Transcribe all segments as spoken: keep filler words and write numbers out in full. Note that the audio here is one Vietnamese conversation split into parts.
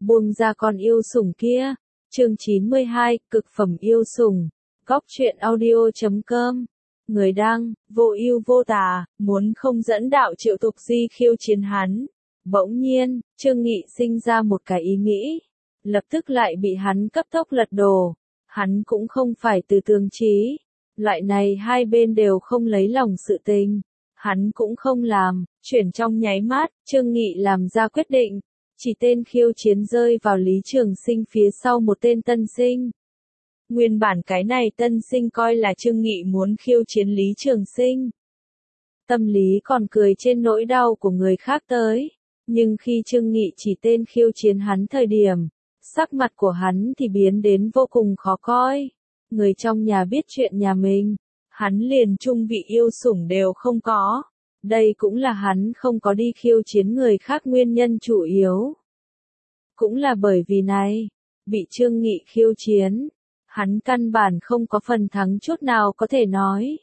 buông ra con yêu sủng kia. Chương chín mươi hai, cực phẩm yêu sủng. Góc truyện audio chấm com. Người đăng, vô ưu vô tà, muốn không dẫn đạo Triệu Tục Di khiêu chiến hắn. Bỗng nhiên, Trương Nghị sinh ra một cái ý nghĩ. Lập tức lại bị hắn cấp tốc lật đổ. Hắn cũng không phải từ tương trí. Loại này hai bên đều không lấy lòng sự tình. Hắn cũng không làm, chuyển trong nháy mắt, Trương Nghị làm ra quyết định. Chỉ tên khiêu chiến rơi vào Lý Trường Sinh phía sau một tên tân sinh. Nguyên bản cái này tân sinh coi là Trương Nghị muốn khiêu chiến Lý Trường Sinh. Tâm lý còn cười trên nỗi đau của người khác tới. Nhưng khi Trương Nghị chỉ tên khiêu chiến hắn thời điểm, sắc mặt của hắn thì biến đến vô cùng khó coi. Người trong nhà biết chuyện nhà mình, hắn liền chung vị yêu sủng đều không có. Đây cũng là hắn không có đi khiêu chiến người khác nguyên nhân chủ yếu. Cũng là bởi vì này, bị Trương Nghị khiêu chiến, hắn căn bản không có phần thắng chút nào có thể nói.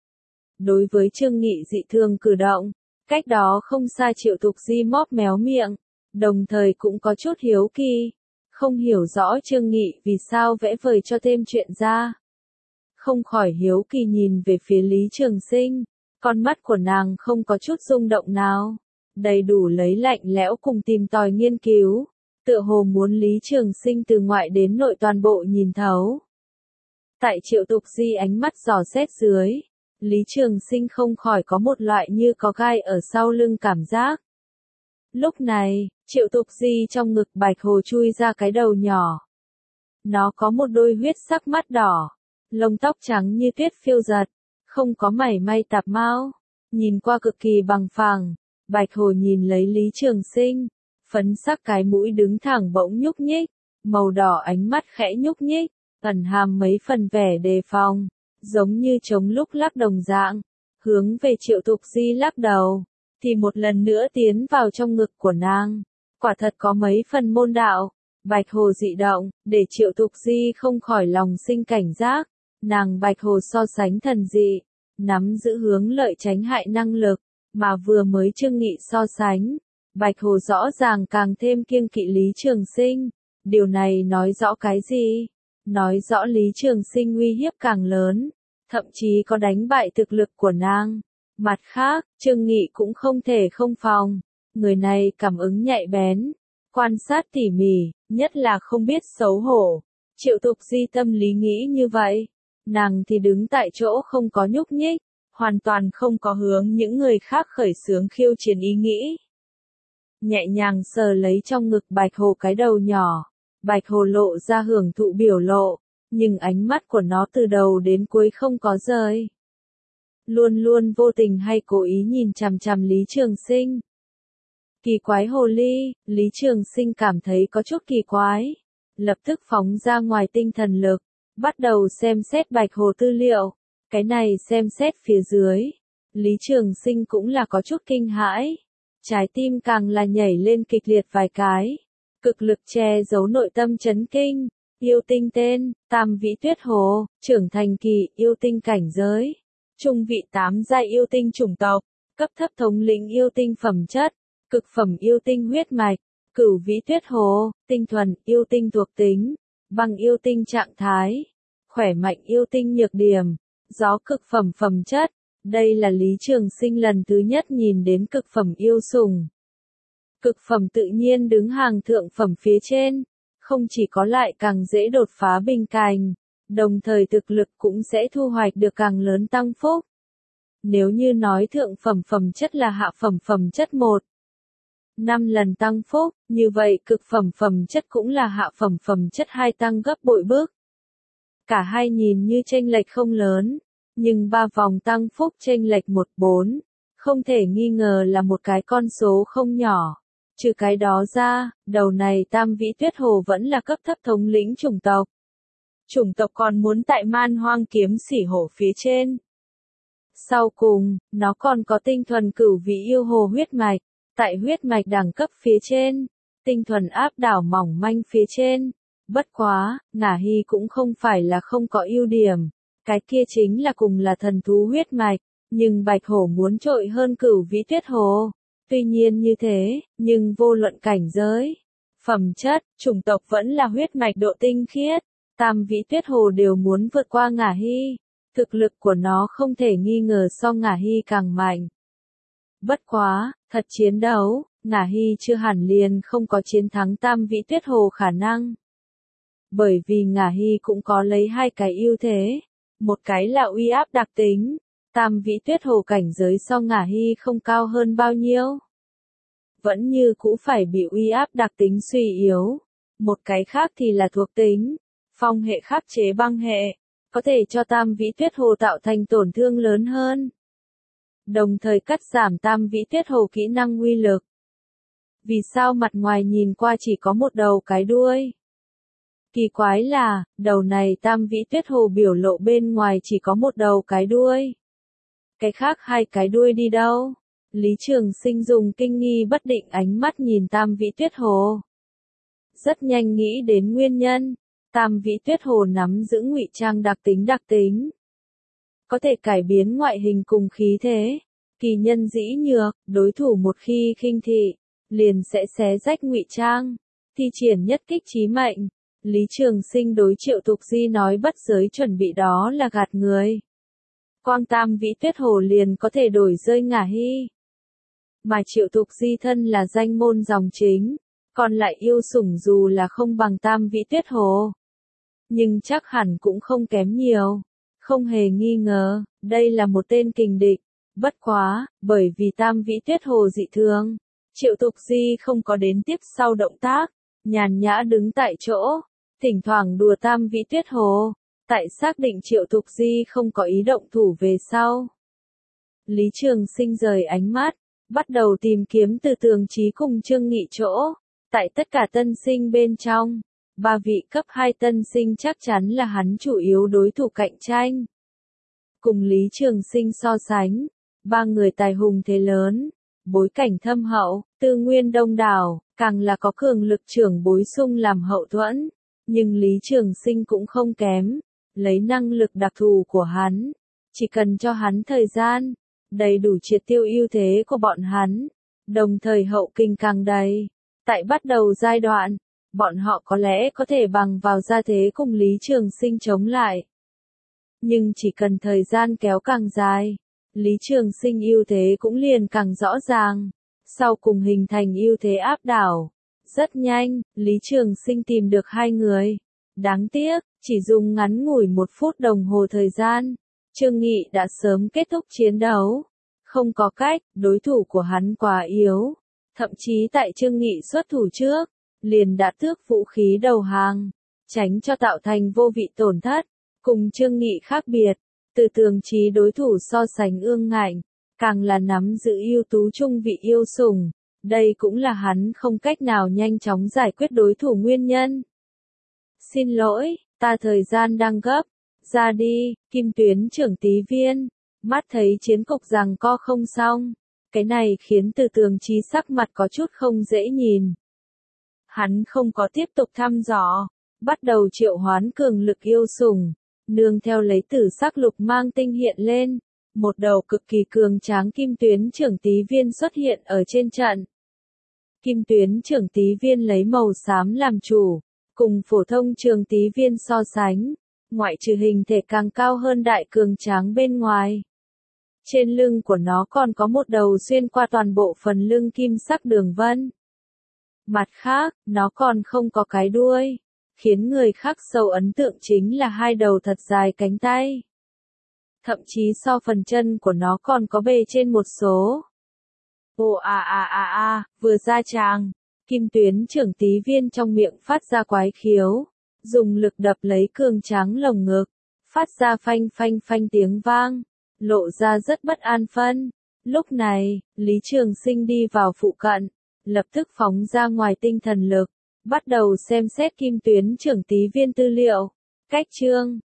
Đối với Trương Nghị dị thường cử động, cách đó không xa Triệu Tục Di móp méo miệng, đồng thời cũng có chút hiếu kỳ, không hiểu rõ Trương Nghị vì sao vẽ vời cho thêm chuyện ra. Không khỏi hiếu kỳ nhìn về phía Lý Trường Sinh, con mắt của nàng không có chút rung động nào, đầy đủ lấy lạnh lẽo cùng tìm tòi nghiên cứu, tựa hồ muốn Lý Trường Sinh từ ngoại đến nội toàn bộ nhìn thấu. Tại Triệu Tục Di ánh mắt dò xét dưới, Lý Trường Sinh không khỏi có một loại như có gai ở sau lưng cảm giác. Lúc này, Triệu Tục Di trong ngực Bạch Hồ chui ra cái đầu nhỏ. Nó có một đôi huyết sắc mắt đỏ, lông tóc trắng như tuyết phiêu giật, không có mảy may tạp mao, nhìn qua cực kỳ bằng phẳng. Bạch Hồ nhìn lấy Lý Trường Sinh, phấn sắc cái mũi đứng thẳng bỗng nhúc nhích, màu đỏ ánh mắt khẽ nhúc nhích, ẩn hàm mấy phần vẻ đề phòng, giống như chống lúc lắc đồng dạng, hướng về Triệu Tục Di lắc đầu, thì một lần nữa tiến vào trong ngực của nàng. Quả thật có mấy phần môn đạo. Bạch Hồ dị động, để Triệu Tục Di không khỏi lòng sinh cảnh giác. Nàng Bạch Hồ so sánh thần dị, nắm giữ hướng lợi tránh hại năng lực, mà vừa mới Trương Nghị so sánh, Bạch Hồ rõ ràng càng thêm kiêng kỵ Lý Trường Sinh. Điều này nói rõ cái gì? Nói rõ Lý Trường Sinh uy hiếp càng lớn, thậm chí có đánh bại thực lực của nàng. Mặt khác, Trương Nghị cũng không thể không phòng, người này cảm ứng nhạy bén, quan sát tỉ mỉ, nhất là không biết xấu hổ. Triệu Tục Di tâm lý nghĩ như vậy, nàng thì đứng tại chỗ không có nhúc nhích, hoàn toàn không có hướng những người khác khởi xướng khiêu chiến ý nghĩ. Nhẹ nhàng sờ lấy trong ngực Bạch Hồ cái đầu nhỏ, Bạch Hồ lộ ra hưởng thụ biểu lộ, nhưng ánh mắt của nó từ đầu đến cuối không có rời. Luôn luôn vô tình hay cố ý nhìn chằm chằm Lý Trường Sinh. Kỳ quái hồ ly, Lý Trường Sinh cảm thấy có chút kỳ quái. Lập tức phóng ra ngoài tinh thần lực, bắt đầu xem xét Bạch Hồ tư liệu. Cái này xem xét phía dưới, Lý Trường Sinh cũng là có chút kinh hãi. Trái tim càng là nhảy lên kịch liệt vài cái. Cực lực che giấu nội tâm chấn kinh. Yêu tinh tên, Tam Vĩ Tuyết Hồ, trưởng thành kỳ, yêu tinh cảnh giới. Trung vị tám giai yêu tinh chủng tộc, cấp thấp thống lĩnh yêu tinh phẩm chất, cực phẩm yêu tinh huyết mạch, cửu vĩ tuyết hồ, tinh thuần, yêu tinh thuộc tính, băng yêu tinh trạng thái, khỏe mạnh yêu tinh nhược điểm, gió cực phẩm phẩm chất. Đây là Lý Trường Sinh lần thứ nhất nhìn đến cực phẩm yêu sủng. Cực phẩm tự nhiên đứng hàng thượng phẩm phía trên, không chỉ có lại càng dễ đột phá bình cảnh, đồng thời thực lực cũng sẽ thu hoạch được càng lớn tăng phúc. Nếu như nói thượng phẩm phẩm chất là hạ phẩm phẩm chất một, năm lần tăng phúc, như vậy cực phẩm phẩm chất cũng là hạ phẩm phẩm chất hai tăng gấp bội bước. Cả hai nhìn như chênh lệch không lớn, nhưng ba vòng tăng phúc chênh lệch một bốn, không thể nghi ngờ là một cái con số không nhỏ. Trừ cái đó ra, đầu này Tam Vĩ Tuyết Hồ vẫn là cấp thấp thống lĩnh chủng tộc. Chủng tộc còn muốn tại Man Hoang Kiếm Sỉ Hổ phía trên. Sau cùng, nó còn có tinh thuần cửu vĩ yêu hồ huyết mạch, tại huyết mạch đẳng cấp phía trên, tinh thuần áp đảo mỏng manh phía trên. Bất quá, Ngả Hy cũng không phải là không có ưu điểm, cái kia chính là cùng là thần thú huyết mạch, nhưng Bạch Hổ muốn trội hơn cửu vĩ Tuyết Hồ. Tuy nhiên như thế, nhưng vô luận cảnh giới, phẩm chất, chủng tộc vẫn là huyết mạch độ tinh khiết. Tam Vĩ Tuyết Hồ đều muốn vượt qua Ngả Hy. Thực lực của nó không thể nghi ngờ so Ngả Hy càng mạnh. Bất quá, thật chiến đấu, Ngả Hy chưa hẳn liền không có chiến thắng Tam Vĩ Tuyết Hồ khả năng. Bởi vì Ngả Hy cũng có lấy hai cái ưu thế. Một cái là uy áp đặc tính. Tam Vĩ Tuyết Hồ cảnh giới so Ngả Hy không cao hơn bao nhiêu. Vẫn như cũ phải bị uy áp đặc tính suy yếu. Một cái khác thì là thuộc tính. Phong hệ khắc chế băng hệ. Có thể cho Tam Vĩ Tuyết Hồ tạo thành tổn thương lớn hơn. Đồng thời cắt giảm Tam Vĩ Tuyết Hồ kỹ năng uy lực. Vì sao mặt ngoài nhìn qua chỉ có một đầu cái đuôi? Kỳ quái là, đầu này Tam Vĩ Tuyết Hồ biểu lộ bên ngoài chỉ có một đầu cái đuôi. Cái khác hai cái đuôi đi đâu? Lý Trường Sinh dùng kinh nghi bất định ánh mắt nhìn Tam Vĩ Tuyết Hồ. Rất nhanh nghĩ đến nguyên nhân. Tam Vĩ Tuyết Hồ nắm giữ ngụy trang đặc tính đặc tính. Có thể cải biến ngoại hình cùng khí thế. Kỳ nhân dĩ nhược, đối thủ một khi khinh thị, liền sẽ xé rách ngụy trang. Thi triển nhất kích chí mệnh. Lý Trường Sinh đối Triệu Tục Di nói bất giới chuẩn bị đó là gạt người. Quang Tam Vĩ Tuyết Hồ liền có thể đổi rơi Ngả Hy. Mà Triệu Tục Di thân là danh môn dòng chính, còn lại yêu sủng dù là không bằng Tam Vĩ Tuyết Hồ. Nhưng chắc hẳn cũng không kém nhiều. Không hề nghi ngờ, đây là một tên kình địch. Bất quá, bởi vì Tam Vĩ Tuyết Hồ dị thường, Triệu Tục Di không có đến tiếp sau động tác, nhàn nhã đứng tại chỗ, thỉnh thoảng đùa Tam Vĩ Tuyết Hồ. Tại xác định Triệu Tục Di không có ý động thủ về sau. Lý Trường Sinh rời ánh mắt, bắt đầu tìm kiếm từ Tường Chí cùng Trương Nghị chỗ. Tại tất cả tân sinh bên trong, ba vị cấp hai tân sinh chắc chắn là hắn chủ yếu đối thủ cạnh tranh. Cùng Lý Trường Sinh so sánh, ba người tài hùng thế lớn, bối cảnh thâm hậu, tư nguyên đông đảo, càng là có cường lực trưởng bối sung làm hậu thuẫn. Nhưng Lý Trường Sinh cũng không kém. Lấy năng lực đặc thù của hắn, chỉ cần cho hắn thời gian, đầy đủ triệt tiêu ưu thế của bọn hắn, đồng thời hậu kinh càng đầy. Tại bắt đầu giai đoạn, bọn họ có lẽ có thể bằng vào gia thế cùng Lý Trường Sinh chống lại. Nhưng chỉ cần thời gian kéo càng dài, Lý Trường Sinh ưu thế cũng liền càng rõ ràng, sau cùng hình thành ưu thế áp đảo. Rất nhanh, Lý Trường Sinh tìm được hai người. Đáng tiếc, chỉ dùng ngắn ngủi một phút đồng hồ thời gian, Trương Nghị đã sớm kết thúc chiến đấu. Không có cách, đối thủ của hắn quá yếu. Thậm chí tại Trương Nghị xuất thủ trước, liền đã tước vũ khí đầu hàng, tránh cho tạo thành vô vị tổn thất. Cùng Trương Nghị khác biệt, Từ Tường Chí đối thủ so sánh ương ngạnh, càng là nắm giữ ưu tú trung vị yêu sủng. Đây cũng là hắn không cách nào nhanh chóng giải quyết đối thủ nguyên nhân. Xin lỗi, ta thời gian đang gấp. Ra đi, Kim Tuyến trưởng Tí Viên. Mắt thấy chiến cục giằng co không xong. Cái này khiến Từ Tường Chí sắc mặt có chút không dễ nhìn. Hắn không có tiếp tục thăm dò. Bắt đầu triệu hoán cường lực yêu sủng. Nương theo lấy tử sắc lục mang tinh hiện lên. Một đầu cực kỳ cường tráng Kim Tuyến trưởng Tí Viên xuất hiện ở trên trận. Kim Tuyến trưởng Tí Viên lấy màu xám làm chủ. Cùng phổ thông trường Tí Viên so sánh, ngoại trừ hình thể càng cao hơn đại cường tráng bên ngoài. Trên lưng của nó còn có một đầu xuyên qua toàn bộ phần lưng kim sắc đường vân. Mặt khác, nó còn không có cái đuôi, khiến người khác sâu ấn tượng chính là hai đầu thật dài cánh tay. Thậm chí so phần chân của nó còn có bề trên một số. Ồ à à à à, vừa ra tràng. Kim Tuyến trưởng Tí Viên trong miệng phát ra quái khiếu, dùng lực đập lấy cường tráng lồng ngực, phát ra phanh phanh phanh tiếng vang, lộ ra rất bất an phân. Lúc này, Lý Trường Sinh đi vào phụ cận, lập tức phóng ra ngoài tinh thần lực, bắt đầu xem xét Kim Tuyến trưởng Tí Viên tư liệu. Cách chương